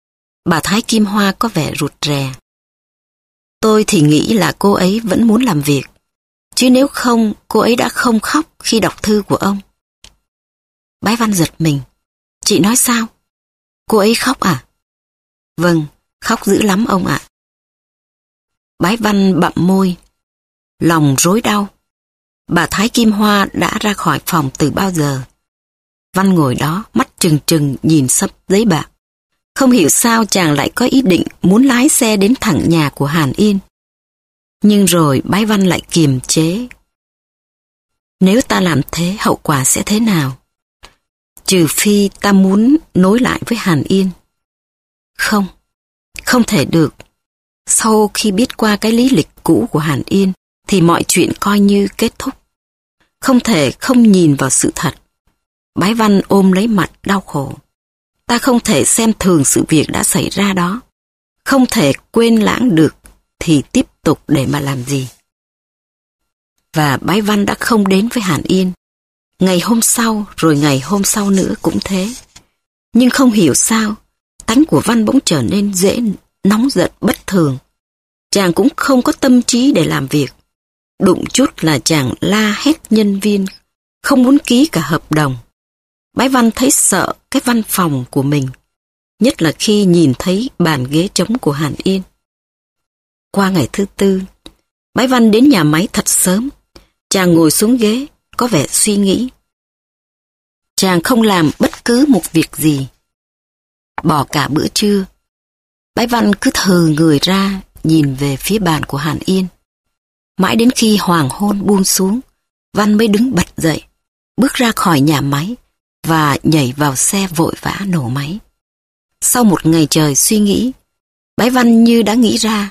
Bà Thái Kim Hoa có vẻ rụt rè. Tôi thì nghĩ là cô ấy vẫn muốn làm việc, chứ nếu không cô ấy đã không khóc khi đọc thư của ông. Bái Văn giật mình. Chị nói sao? Cô ấy khóc à? Vâng, khóc dữ lắm ông ạ. Bái Văn bặm môi, lòng rối đau. Bà Thái Kim Hoa đã ra khỏi phòng từ bao giờ. Văn ngồi đó, mắt trừng trừng nhìn sấp giấy bạc. Không hiểu sao chàng lại có ý định muốn lái xe đến thẳng nhà của Hàn Yên. Nhưng rồi Bái Văn lại kiềm chế. Nếu ta làm thế, hậu quả sẽ thế nào? Trừ phi ta muốn nối lại với Hàn Yên. Không, không thể được. Sau khi biết qua cái lý lịch cũ của Hàn Yên, thì mọi chuyện coi như kết thúc. Không thể không nhìn vào sự thật. Bái Văn ôm lấy mặt đau khổ. Ta không thể xem thường sự việc đã xảy ra đó. Không thể quên lãng được thì tiếp tục để mà làm gì. Và Bái Văn đã không đến với Hàn Yên. Ngày hôm sau rồi ngày hôm sau nữa cũng thế. Nhưng không hiểu sao, tánh của Văn bỗng trở nên dễ nóng giận bất thường. Chàng cũng không có tâm trí để làm việc. Đụng chút là chàng la hét nhân viên, không muốn ký cả hợp đồng. Bái Văn thấy sợ cái văn phòng của mình, nhất là khi nhìn thấy bàn ghế trống của Hàn Yên. Qua ngày thứ tư, Bái Văn đến nhà máy thật sớm. Chàng ngồi xuống ghế, có vẻ suy nghĩ. Chàng không làm bất cứ một việc gì. Bỏ cả bữa trưa, Bái Văn cứ thừ người ra nhìn về phía bàn của Hàn Yên. Mãi đến khi hoàng hôn buông xuống, Văn mới đứng bật dậy, bước ra khỏi nhà máy và nhảy vào xe vội vã nổ máy. Sau một ngày trời suy nghĩ, Bái Văn như đã nghĩ ra.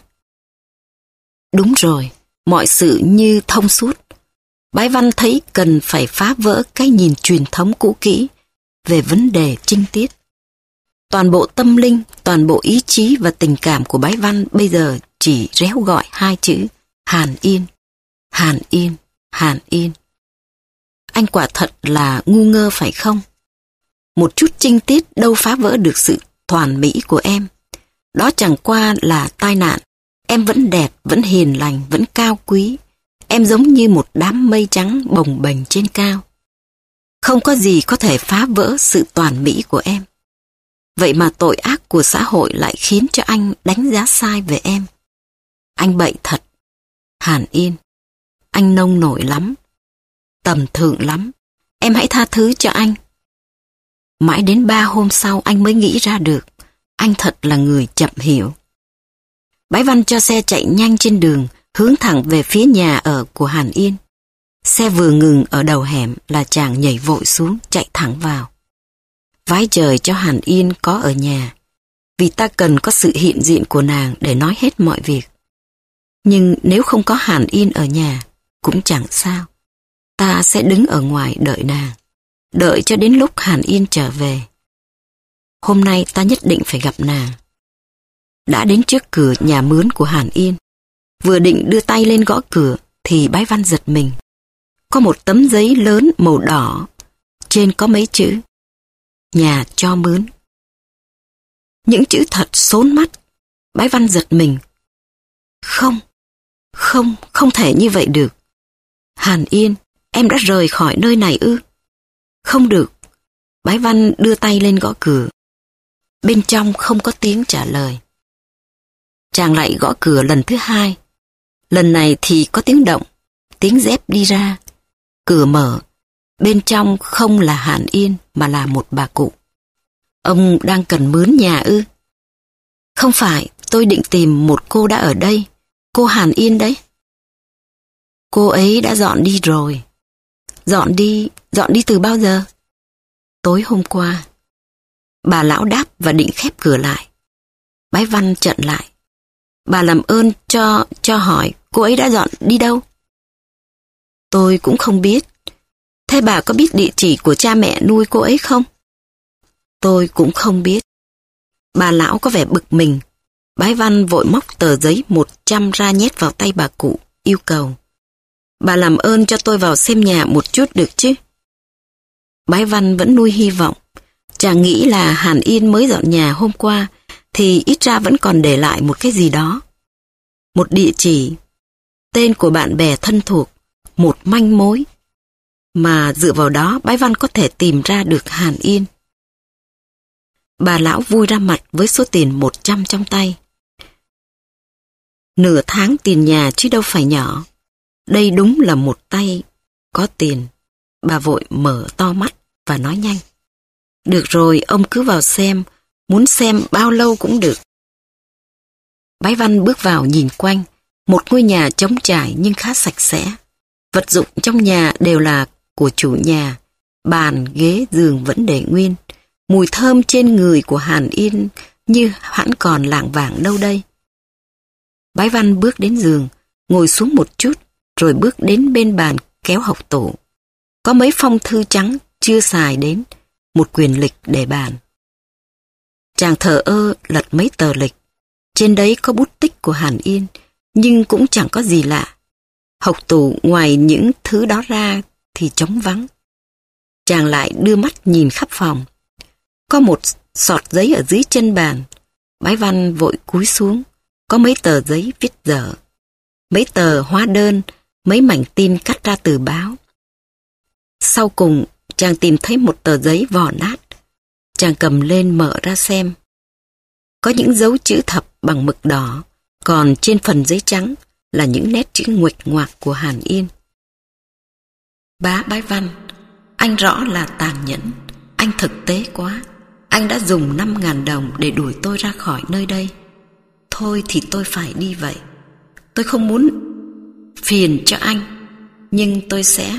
Đúng rồi, mọi sự như thông suốt. Bái Văn thấy cần phải phá vỡ cái nhìn truyền thống cũ kỹ về vấn đề trinh tiết. Toàn bộ tâm linh, toàn bộ ý chí và tình cảm của Bái Văn bây giờ chỉ réo gọi hai chữ Hàn Yên, Hàn Yên, Hàn Yên. Anh quả thật là ngu ngơ phải không? Một chút trinh tiết đâu phá vỡ được sự hoàn mỹ của em. Đó chẳng qua là tai nạn. Em vẫn đẹp, vẫn hiền lành, vẫn cao quý. Em giống như một đám mây trắng bồng bềnh trên cao. Không có gì có thể phá vỡ sự toàn mỹ của em. Vậy mà tội ác của xã hội lại khiến cho anh đánh giá sai về em. Anh bậy thật. Hàn Yên, anh nông nổi lắm, tầm thường lắm. Em hãy tha thứ cho anh. Mãi đến ba hôm sau anh mới nghĩ ra được. Anh thật là người chậm hiểu. Bái Văn cho xe chạy nhanh trên đường, hướng thẳng về phía nhà ở của Hàn Yên. Xe vừa ngừng ở đầu hẻm là chàng nhảy vội xuống, chạy thẳng vào. Vái trời cho Hàn Yên có ở nhà, vì ta cần có sự hiện diện của nàng để nói hết mọi việc. Nhưng nếu không có Hàn Yên ở nhà, cũng chẳng sao. Ta sẽ đứng ở ngoài đợi nàng, đợi cho đến lúc Hàn Yên trở về. Hôm nay ta nhất định phải gặp nàng. Đã đến trước cửa nhà mướn của Hàn Yên, vừa định đưa tay lên gõ cửa thì Bái Văn giật mình. Có một tấm giấy lớn màu đỏ, trên có mấy chữ nhà cho mướn. Những chữ thật xốn mắt. Bái Văn giật mình. Không, không, không thể như vậy được. Hàn Yên, em đã rời khỏi nơi này ư? Không được. Bái Văn đưa tay lên gõ cửa. Bên trong không có tiếng trả lời. Chàng lại gõ cửa lần thứ hai. Lần này thì có tiếng động, tiếng dép đi ra. Cửa mở. Bên trong không là Hàn Yên mà là một bà cụ. Ông đang cần mướn nhà ư? Không phải, tôi định tìm một cô đã ở đây. Cô Hàn Yên đấy. Cô ấy đã dọn đi rồi. Dọn đi, dọn đi từ bao giờ? Tối hôm qua. Bà lão đáp và định khép cửa lại. Bái Văn chặn lại. Bà làm ơn cho, cho hỏi cô ấy đã dọn đi đâu? Tôi cũng không biết. Thế bà có biết địa chỉ của cha mẹ nuôi cô ấy không? Tôi cũng không biết. Bà lão có vẻ bực mình. Bái Văn vội móc tờ giấy một trăm ra nhét vào tay bà cụ, yêu cầu. Bà làm ơn cho tôi vào xem nhà một chút được chứ? Bái Văn vẫn nuôi hy vọng. Chàng nghĩ là Hàn Yên mới dọn nhà hôm qua, thì ít ra vẫn còn để lại một cái gì đó. Một địa chỉ, tên của bạn bè thân thuộc, một manh mối, mà dựa vào đó Bái Văn có thể tìm ra được Hàn Yên. Bà lão vui ra mặt với số tiền một trăm trong tay. Nửa tháng tiền nhà chứ đâu phải nhỏ. Đây đúng là một tay có tiền. Bà vội mở to mắt và nói nhanh. Được rồi, ông cứ vào xem, muốn xem bao lâu cũng được. Bái Văn bước vào nhìn quanh, một ngôi nhà trống trải nhưng khá sạch sẽ. Vật dụng trong nhà đều là của chủ nhà, bàn, ghế, giường vẫn để nguyên. Mùi thơm trên người của Hàn Yên như hẳn còn lảng vảng đâu đây. Bái Văn bước đến giường, ngồi xuống một chút, rồi bước đến bên bàn kéo học tủ. Có mấy phong thư trắng chưa xài đến, một quyển lịch để bàn. Chàng thờ ơ lật mấy tờ lịch. Trên đấy có bút tích của Hàn Yên, nhưng cũng chẳng có gì lạ. Học tủ ngoài những thứ đó ra thì trống vắng. Chàng lại đưa mắt nhìn khắp phòng. Có một sọt giấy ở dưới chân bàn. Bái Văn vội cúi xuống. Có mấy tờ giấy viết dở. Mấy tờ hóa đơn, mấy mảnh tin cắt ra từ báo. Sau cùng, chàng tìm thấy một tờ giấy vỏ nát. Chàng cầm lên mở ra xem. Có những dấu chữ thập bằng mực đỏ, còn trên phần giấy trắng là những nét chữ nguệch ngoạc của Hàn Yên. Bá Bái Văn, anh rõ là tàn nhẫn, anh thực tế quá. Anh đã dùng năm ngàn đồng để đuổi tôi ra khỏi nơi đây. Thôi thì tôi phải đi vậy. Tôi không muốn phiền cho anh, nhưng tôi sẽ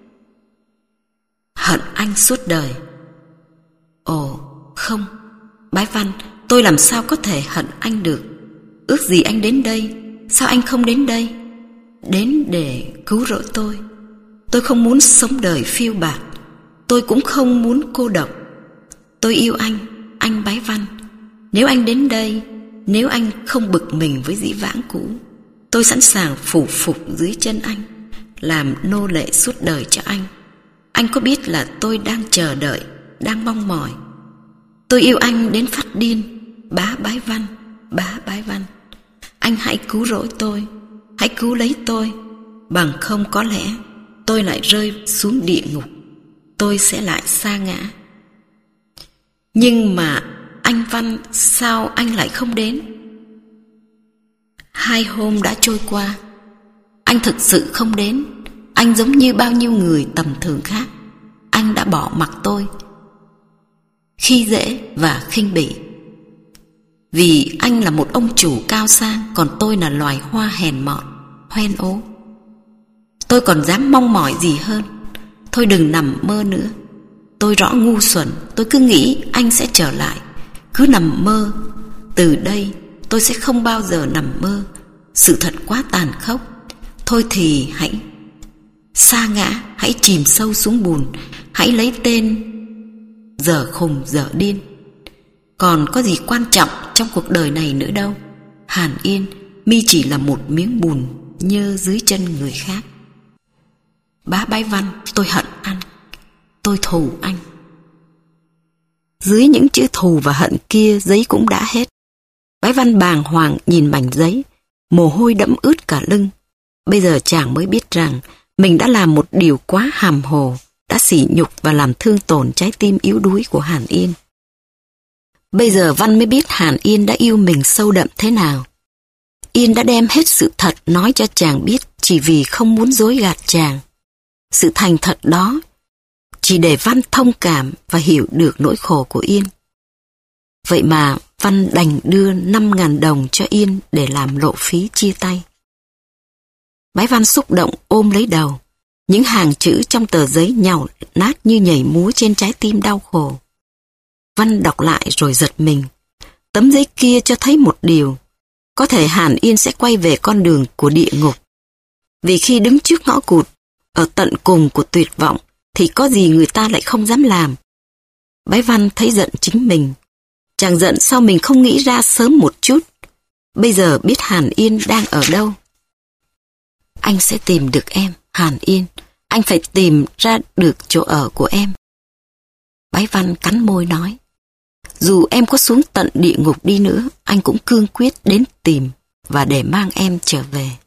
hận anh suốt đời. Ồ, không, Bái Văn, tôi làm sao có thể hận anh được? Ước gì anh đến đây, sao anh không đến đây? Đến để cứu rỗi tôi. Tôi không muốn sống đời phiêu bạt. Tôi cũng không muốn cô độc. Tôi yêu anh, anh Bái Văn. Nếu anh đến đây, nếu anh không bực mình với dĩ vãng cũ, tôi sẵn sàng phủ phục dưới chân anh, làm nô lệ suốt đời cho anh. Anh có biết là tôi đang chờ đợi, đang mong mỏi. Tôi yêu anh đến phát điên. Bá Bái Văn, bá Bái Văn, anh hãy cứu rỗi tôi, hãy cứu lấy tôi. Bằng không có lẽ tôi lại rơi xuống địa ngục, tôi sẽ lại sa ngã. Nhưng mà anh Văn, sao anh lại không đến? Hai hôm đã trôi qua, anh thực sự không đến. Anh giống như bao nhiêu người tầm thường khác. Anh đã bỏ mặc tôi, khi dễ và khinh bỉ. Vì anh là một ông chủ cao sang, còn tôi là loài hoa hèn mọn, hoen ố. Tôi còn dám mong mỏi gì hơn? Thôi đừng nằm mơ nữa. Tôi rõ ngu xuẩn, tôi cứ nghĩ anh sẽ trở lại, cứ nằm mơ. Từ đây tôi sẽ không bao giờ nằm mơ. Sự thật quá tàn khốc. Thôi thì hãy sa ngã, hãy chìm sâu xuống bùn, hãy lấy tên dở khùng dở điên. Còn có gì quan trọng trong cuộc đời này nữa đâu. Hàn Yên, mi chỉ là một miếng bùn nhơ dưới chân người khác. Bá Bái Văn, tôi hận anh, tôi thù anh. Dưới những chữ thù và hận kia, giấy cũng đã hết. Bái Văn bàng hoàng nhìn mảnh giấy, mồ hôi đẫm ướt cả lưng. Bây giờ chàng mới biết rằng mình đã làm một điều quá hàm hồ, đã sỉ nhục và làm thương tổn trái tim yếu đuối của Hàn Yên. Bây giờ Văn mới biết Hàn Yên đã yêu mình sâu đậm thế nào. Yên đã đem hết sự thật nói cho chàng biết chỉ vì không muốn dối gạt chàng. Sự thành thật đó chỉ để Văn thông cảm và hiểu được nỗi khổ của Yên. Vậy mà Văn đành đưa năm ngàn đồng cho Yên để làm lộ phí chia tay. Bái Văn xúc động ôm lấy đầu. Những hàng chữ trong tờ giấy nhàu nát như nhảy múa trên trái tim đau khổ. Văn đọc lại rồi giật mình. Tấm giấy kia cho thấy một điều. Có thể Hàn Yên sẽ quay về con đường của địa ngục. Vì khi đứng trước ngõ cụt, ở tận cùng của tuyệt vọng, thì có gì người ta lại không dám làm. Bái Văn thấy giận chính mình. Chàng giận sao mình không nghĩ ra sớm một chút. Bây giờ biết Hàn Yên đang ở đâu. Anh sẽ tìm được em, Hàn Yên. Anh phải tìm ra được chỗ ở của em. Bái Văn cắn môi nói. Dù em có xuống tận địa ngục đi nữa, anh cũng cương quyết đến tìm và để mang em trở về.